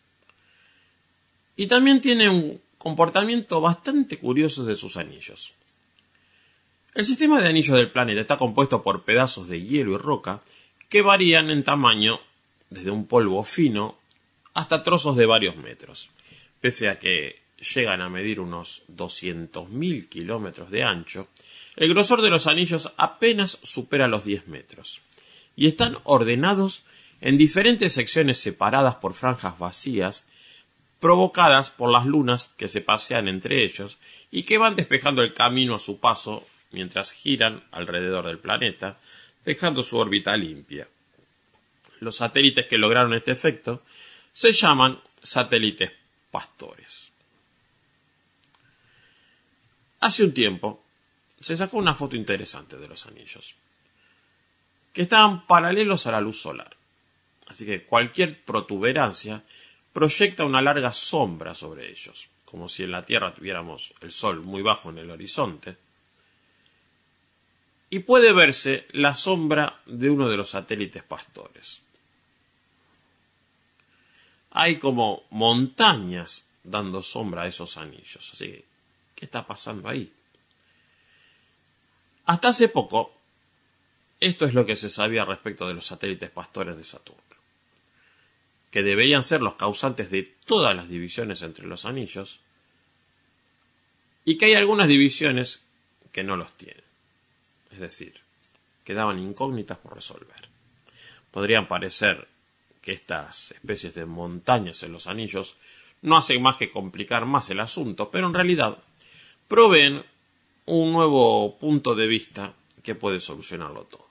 Y también tiene un comportamiento bastante curioso de sus anillos. El sistema de anillos del planeta está compuesto por pedazos de hielo y roca que varían en tamaño desde un polvo fino hasta trozos de varios metros, pese a que llegan a medir unos doscientos mil kilómetros de ancho. El grosor de los anillos apenas supera los diez metros, y están ordenados en diferentes secciones separadas por franjas vacías, provocadas por las lunas que se pasean entre ellos y que van despejando el camino a su paso mientras giran alrededor del planeta, dejando su órbita limpia. Los satélites que lograron este efecto se llaman satélites pastores. Hace un tiempo se sacó una foto interesante de los anillos, que estaban paralelos a la luz solar, así que cualquier protuberancia proyecta una larga sombra sobre ellos, como si en la Tierra tuviéramos el Sol muy bajo en el horizonte, y puede verse la sombra de uno de los satélites pastores. Hay como montañas dando sombra a esos anillos. Así que, ¿qué está pasando ahí? Hasta hace poco, esto es lo que se sabía respecto de los satélites pastores de Saturno, que deberían ser los causantes de todas las divisiones entre los anillos, y que hay algunas divisiones que no los tienen. Es decir, quedaban incógnitas por resolver. Podrían parecer que estas especies de montañas en los anillos no hacen más que complicar más el asunto, pero en realidad proveen un nuevo punto de vista que puede solucionarlo todo.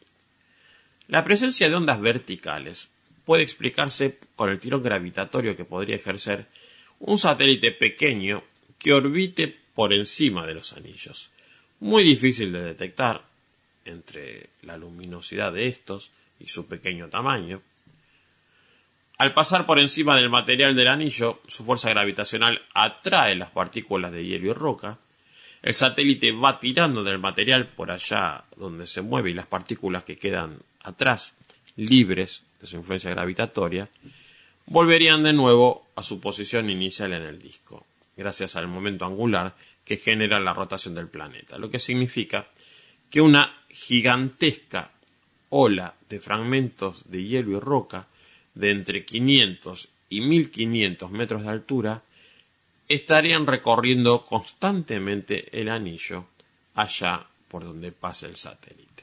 La presencia de ondas verticales puede explicarse con el tirón gravitatorio que podría ejercer un satélite pequeño que orbite por encima de los anillos, muy difícil de detectar entre la luminosidad de estos y su pequeño tamaño. Al pasar por encima del material del anillo, su fuerza gravitacional atrae las partículas de hielo y roca. El satélite va tirando del material por allá donde se mueve y las partículas que quedan atrás, libres de su influencia gravitatoria, volverían de nuevo a su posición inicial en el disco, gracias al momento angular que genera la rotación del planeta, lo que significa que una gigantesca ola de fragmentos de hielo y roca de entre quinientos y mil quinientos metros de altura estarían recorriendo constantemente el anillo allá por donde pasa el satélite.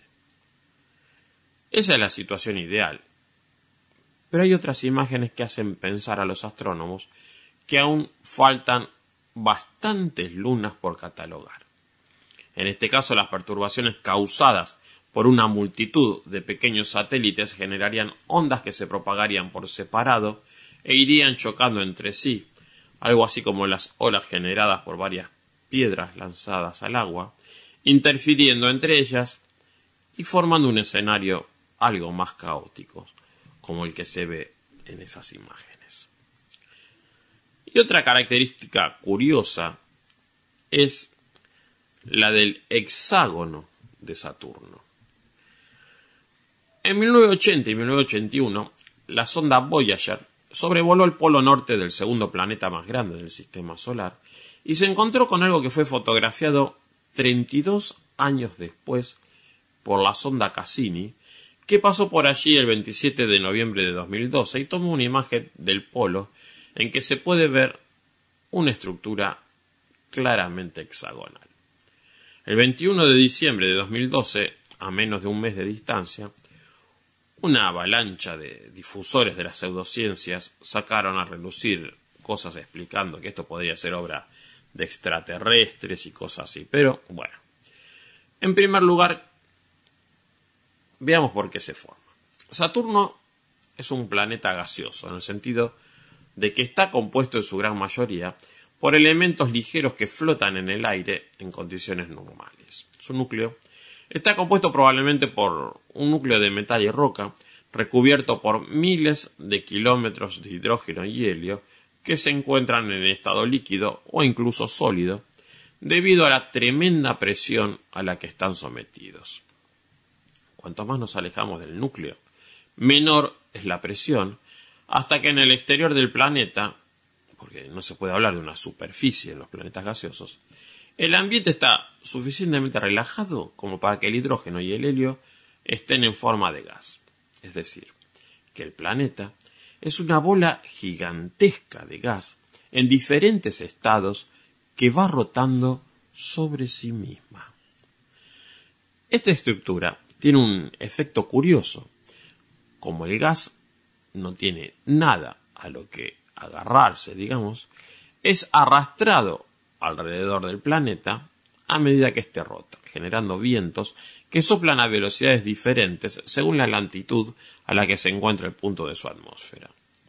Esa es la situación ideal, pero hay otras imágenes que hacen pensar a los astrónomos que aún faltan bastantes lunas por catalogar. En este caso, las perturbaciones causadas por una multitud de pequeños satélites generarían ondas que se propagarían por separado e irían chocando entre sí, algo así como las olas generadas por varias piedras lanzadas al agua, interfiriendo entre ellas y formando un escenario algo más caótico, como el que se ve en esas imágenes. Y otra característica curiosa es la del hexágono de Saturno. En mil novecientos ochenta y mil novecientos ochenta y uno, la sonda Voyager sobrevoló el polo norte del segundo planeta más grande del sistema solar y se encontró con algo que fue fotografiado treinta y dos años después por la sonda Cassini, que pasó por allí el veintisiete de noviembre de dos mil doce y tomó una imagen del polo en que se puede ver una estructura claramente hexagonal. El veintiuno de diciembre de dos mil doce, a menos de un mes de distancia, una avalancha de difusores de las pseudociencias sacaron a relucir cosas explicando que esto podría ser obra de extraterrestres y cosas así. Pero, bueno, en primer lugar, veamos por qué se forma. Saturno es un planeta gaseoso, en el sentido de que está compuesto en su gran mayoría por elementos ligeros que flotan en el aire en condiciones normales. Su núcleo está compuesto probablemente por un núcleo de metal y roca, recubierto por miles de kilómetros de hidrógeno y helio que se encuentran en estado líquido o incluso sólido, debido a la tremenda presión a la que están sometidos. Cuanto más nos alejamos del núcleo, menor es la presión, hasta que en el exterior del planeta, porque no se puede hablar de una superficie en los planetas gaseosos, el ambiente está suficientemente relajado como para que el hidrógeno y el helio estén en forma de gas. Es decir, que el planeta es una bola gigantesca de gas en diferentes estados que va rotando sobre sí misma. Esta estructura tiene un efecto curioso. Como el gas no tiene nada a lo que agarrarse, digamos, es arrastrado alrededor del planeta a medida que éste rota, generando vientos que soplan a velocidades diferentes según la latitud a la que se encuentra el punto de su atmósfera.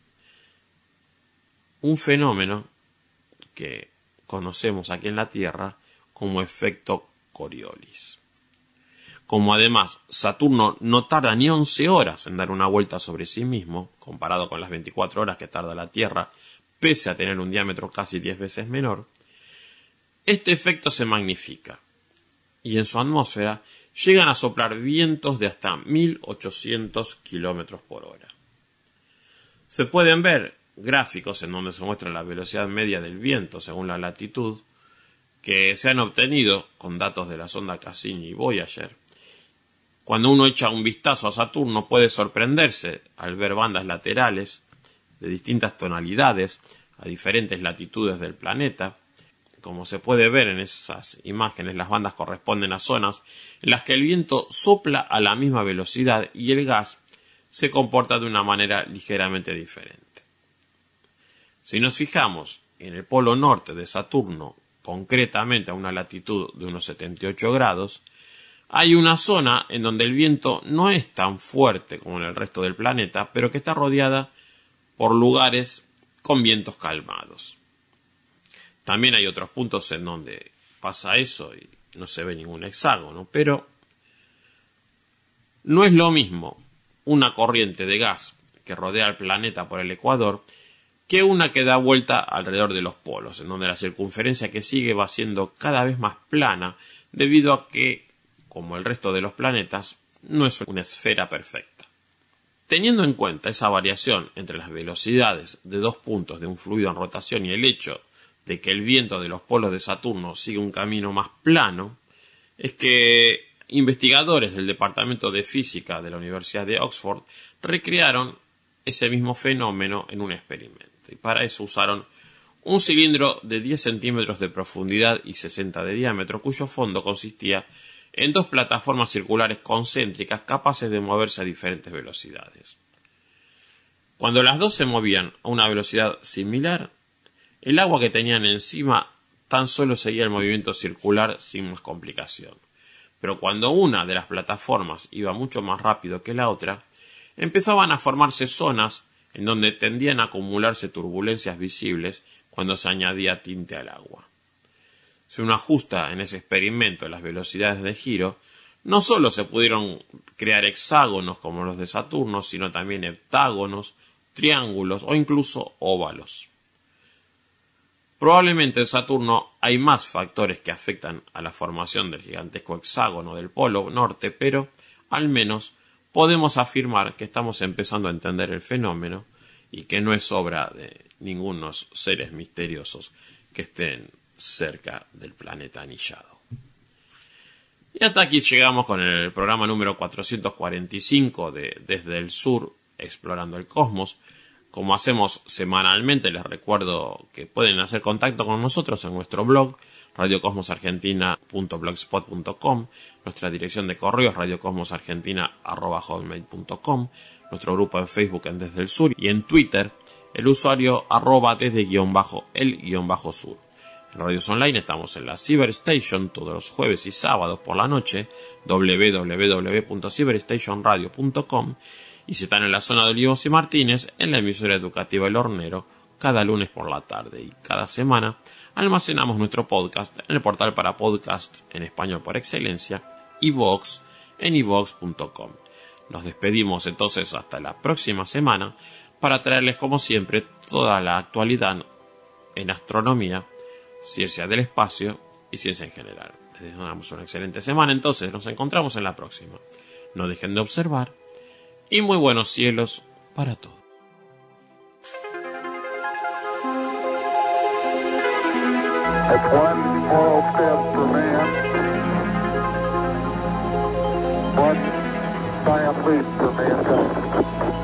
Un fenómeno que conocemos aquí en la Tierra como efecto Coriolis. Como además Saturno no tarda ni once horas en dar una vuelta sobre sí mismo, comparado con las veinticuatro horas que tarda la Tierra, pese a tener un diámetro casi diez veces menor, este efecto se magnifica, y en su atmósfera llegan a soplar vientos de hasta mil ochocientos kilómetros por hora. Se pueden ver gráficos en donde se muestra la velocidad media del viento según la latitud, que se han obtenido con datos de la sonda Cassini y Voyager. Cuando uno echa un vistazo a Saturno puede sorprenderse al ver bandas laterales de distintas tonalidades a diferentes latitudes del planeta. Como se puede ver en esas imágenes, las bandas corresponden a zonas en las que el viento sopla a la misma velocidad y el gas se comporta de una manera ligeramente diferente. Si nos fijamos en el polo norte de Saturno, concretamente a una latitud de unos setenta y ocho grados, hay una zona en donde el viento no es tan fuerte como en el resto del planeta, pero que está rodeada por lugares con vientos calmados. También hay otros puntos en donde pasa eso y no se ve ningún hexágono, pero no es lo mismo una corriente de gas que rodea al planeta por el ecuador que una que da vuelta alrededor de los polos, en donde la circunferencia que sigue va siendo cada vez más plana debido a que, como el resto de los planetas, no es una esfera perfecta. Teniendo en cuenta esa variación entre las velocidades de dos puntos de un fluido en rotación y el hecho de que el viento de los polos de Saturno sigue un camino más plano, es que investigadores del Departamento de Física de la Universidad de Oxford recrearon ese mismo fenómeno en un experimento. Y para eso usaron un cilindro de diez centímetros de profundidad y sesenta de diámetro, cuyo fondo consistía en dos plataformas circulares concéntricas capaces de moverse a diferentes velocidades. Cuando las dos se movían a una velocidad similar, el agua que tenían encima tan solo seguía el movimiento circular sin más complicación. Pero cuando una de las plataformas iba mucho más rápido que la otra, empezaban a formarse zonas en donde tendían a acumularse turbulencias visibles cuando se añadía tinte al agua. Si uno ajusta en ese experimento las velocidades de giro, no solo se pudieron crear hexágonos como los de Saturno, sino también heptágonos, triángulos o incluso óvalos. Probablemente en Saturno hay más factores que afectan a la formación del gigantesco hexágono del polo norte, pero al menos podemos afirmar que estamos empezando a entender el fenómeno y que no es obra de ningunos seres misteriosos que estén cerca del planeta anillado. Y hasta aquí llegamos con el programa número cuatrocientos cuarenta y cinco de Desde el Sur, Explorando el Cosmos. Como hacemos semanalmente, les recuerdo que pueden hacer contacto con nosotros en nuestro blog radio cosmos argentina punto blogspot punto com, nuestra dirección de correo es radiocosmosargentina arroba hotmail punto com, nuestro grupo en Facebook en Desde el Sur y en Twitter el usuario arroba desde guión bajo el guión bajo sur. En radios online estamos en la Cyberstation todos los jueves y sábados por la noche, doble u doble u doble u punto cyberstation radio punto com, y si están en la zona de Olivos y Martínez, en la emisora educativa El Hornero, cada lunes por la tarde. Y cada semana almacenamos nuestro podcast en el portal para podcast en español por excelencia, iVoox, en iVoox punto com. Nos despedimos entonces hasta la próxima semana para traerles como siempre toda la actualidad en astronomía, ciencia del espacio y ciencia en general. Les deseamos una excelente semana, entonces nos encontramos en la próxima. No dejen de observar y muy buenos cielos para todos. That's one small step for man, one giant leap for mankind.